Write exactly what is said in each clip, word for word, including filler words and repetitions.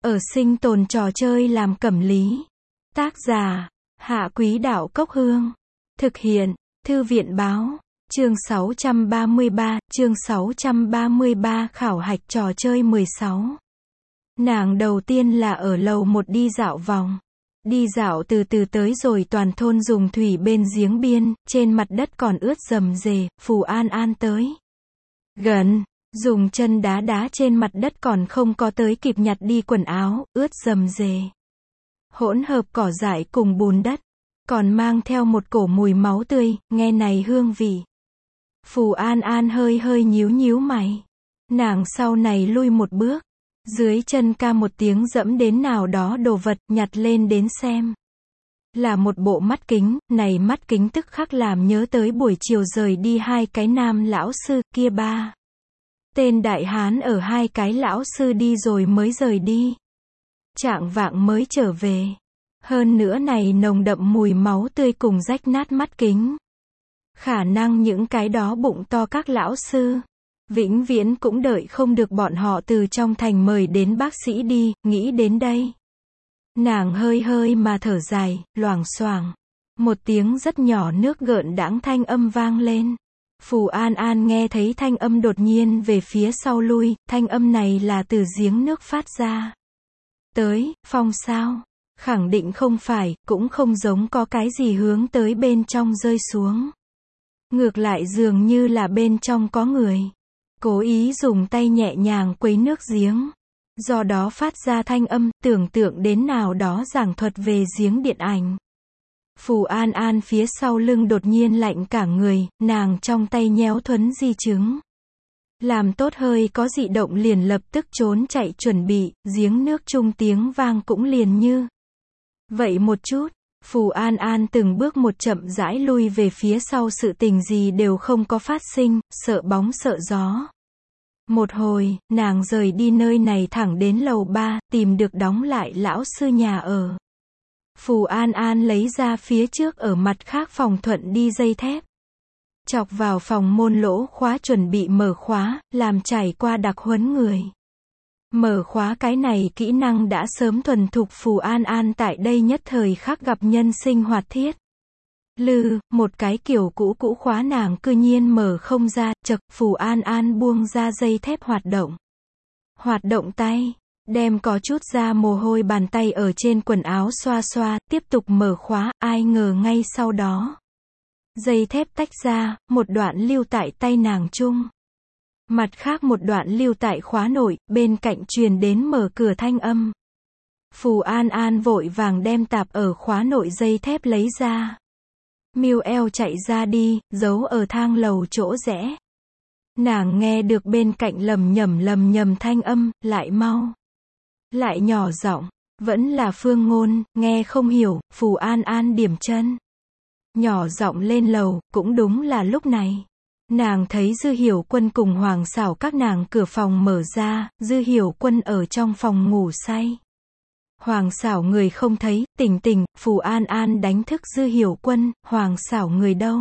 Ở sinh tồn trò chơi làm cẩm lý. Tác giả, Hạ Quý Đạo Cốc Hương. Thực hiện, Thư viện Báo. Chương sáu trăm ba mươi ba, chương sáu trăm ba mươi ba khảo hạch trò chơi mười sáu. Nàng đầu tiên là ở lầu một đi dạo vòng. Đi dạo từ từ tới rồi toàn thôn dùng thủy bên giếng biên, trên mặt đất còn ướt rầm rề, Phù An An tới gần, dùng chân đá đá trên mặt đất còn không có tới kịp nhặt đi quần áo, ướt rầm rề. Hỗn hợp cỏ dại cùng bùn đất, còn mang theo một cổ mùi máu tươi, nghe này hương vị. Phù An An hơi hơi nhíu nhíu mày. Nàng sau này lui một bước, dưới chân ca một tiếng dẫm đến nào đó đồ vật, nhặt lên đến xem. Là một bộ mắt kính, này mắt kính tức khắc làm nhớ tới buổi chiều rời đi hai cái nam lão sư, kia ba tên đại hán ở hai cái lão sư đi rồi mới rời đi. Trạng vạng mới trở về. Hơn nữa này nồng đậm mùi máu tươi cùng rách nát mắt kính. Khả năng những cái đó bụng to các lão sư, vĩnh viễn cũng đợi không được bọn họ từ trong thành mời đến bác sĩ đi, nghĩ đến đây. Nàng hơi hơi mà thở dài, loảng xoảng. Một tiếng rất nhỏ nước gợn đãng thanh âm vang lên. Phù An An nghe thấy thanh âm đột nhiên về phía sau lui, thanh âm này là từ giếng nước phát ra. Tới, phong sao? Khẳng định không phải, cũng không giống có cái gì hướng tới bên trong rơi xuống. Ngược lại dường như là bên trong có người. Cố ý dùng tay nhẹ nhàng quấy nước giếng. Do đó phát ra thanh âm, tưởng tượng đến nào đó giảng thuật về giếng điện ảnh. Phù An An phía sau lưng đột nhiên lạnh cả người, nàng trong tay nhéo thuấn di chứng. Làm tốt hơi có dị động liền lập tức trốn chạy chuẩn bị, giếng nước chung tiếng vang cũng liền như. Vậy một chút, Phù An An từng bước một chậm rãi lui về phía sau, sự tình gì đều không có phát sinh, sợ bóng sợ gió. Một hồi, nàng rời đi nơi này thẳng đến lầu ba, tìm được đóng lại lão sư nhà ở. Phù An An lấy ra phía trước ở mặt khác phòng thuận đi dây thép. Chọc vào phòng môn lỗ khóa chuẩn bị mở khóa, làm trải qua đặc huấn người. Mở khóa cái này kỹ năng đã sớm thuần thục, Phù An An tại đây nhất thời khắc gặp nhân sinh hoạt thiết. Lư, một cái kiểu cũ cũ khóa nàng cư nhiên mở không ra, chật, Phù An An buông ra dây thép hoạt động. Hoạt động tay, đem có chút ra mồ hôi bàn tay ở trên quần áo xoa xoa, tiếp tục mở khóa, ai ngờ ngay sau đó. Dây thép tách ra, một đoạn lưu tại tay nàng chung. Mặt khác một đoạn lưu tại khóa nội, bên cạnh truyền đến mở cửa thanh âm. Phù An An vội vàng đem tạp ở khóa nội dây thép lấy ra. Miu eo chạy ra đi, giấu ở thang lầu chỗ rẽ. Nàng nghe được bên cạnh lầm nhầm lầm nhầm thanh âm, lại mau. Lại nhỏ giọng, vẫn là Phương Ngôn, nghe không hiểu, Phù An An điểm chân. Nhỏ giọng lên lầu, cũng đúng là lúc này. Nàng thấy Dư Hiểu Quân cùng Hoàng Xảo các nàng cửa phòng mở ra, Dư Hiểu Quân ở trong phòng ngủ say. Hoàng Xảo người không thấy, tỉnh tỉnh, Phù An An đánh thức Dư Hiểu Quân, Hoàng Xảo người đâu?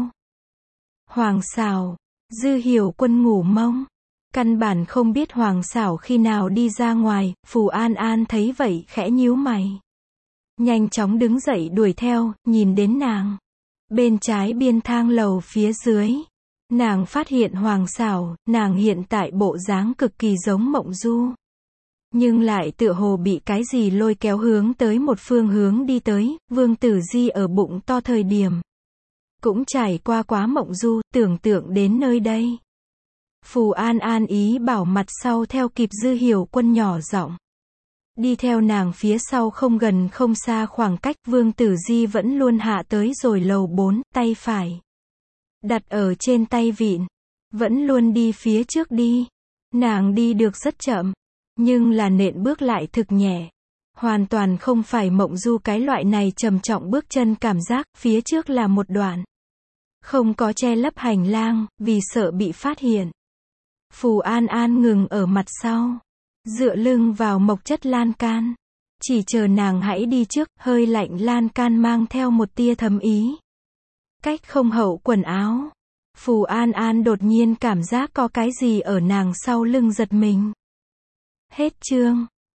Hoàng Xảo, Dư Hiểu Quân ngủ mông. Căn bản không biết Hoàng Xảo khi nào đi ra ngoài, Phù An An thấy vậy khẽ nhíu mày. Nhanh chóng đứng dậy đuổi theo, nhìn đến nàng. Bên trái biên thang lầu phía dưới. Nàng phát hiện Hoàng Xảo, nàng hiện tại bộ dáng cực kỳ giống Mộng Du. Nhưng lại tựa hồ bị cái gì lôi kéo hướng tới một phương hướng đi tới, Vương Tử Di ở bụng to thời điểm. Cũng trải qua quá Mộng Du, tưởng tượng đến nơi đây. Phù An An ý bảo mặt sau theo kịp Dư Hiểu Quân nhỏ giọng. Đi theo nàng phía sau không gần không xa khoảng cách, Vương Tử Di vẫn luôn hạ tới rồi lầu bốn, tay phải đặt ở trên tay vịn. Vẫn luôn đi phía trước đi. Nàng đi được rất chậm. Nhưng là nện bước lại thực nhẹ. Hoàn toàn không phải Mộng Du cái loại này trầm trọng bước chân cảm giác, phía trước là một đoạn. Không có che lấp hành lang, vì sợ bị phát hiện. Phù An An ngừng ở mặt sau. Dựa lưng vào mộc chất lan can. Chỉ chờ nàng hãy đi trước, hơi lạnh lan can mang theo một tia thấm ý. Cách không hậu quần áo. Phù An An đột nhiên cảm giác có cái gì ở nàng sau lưng giật mình. Hết chương.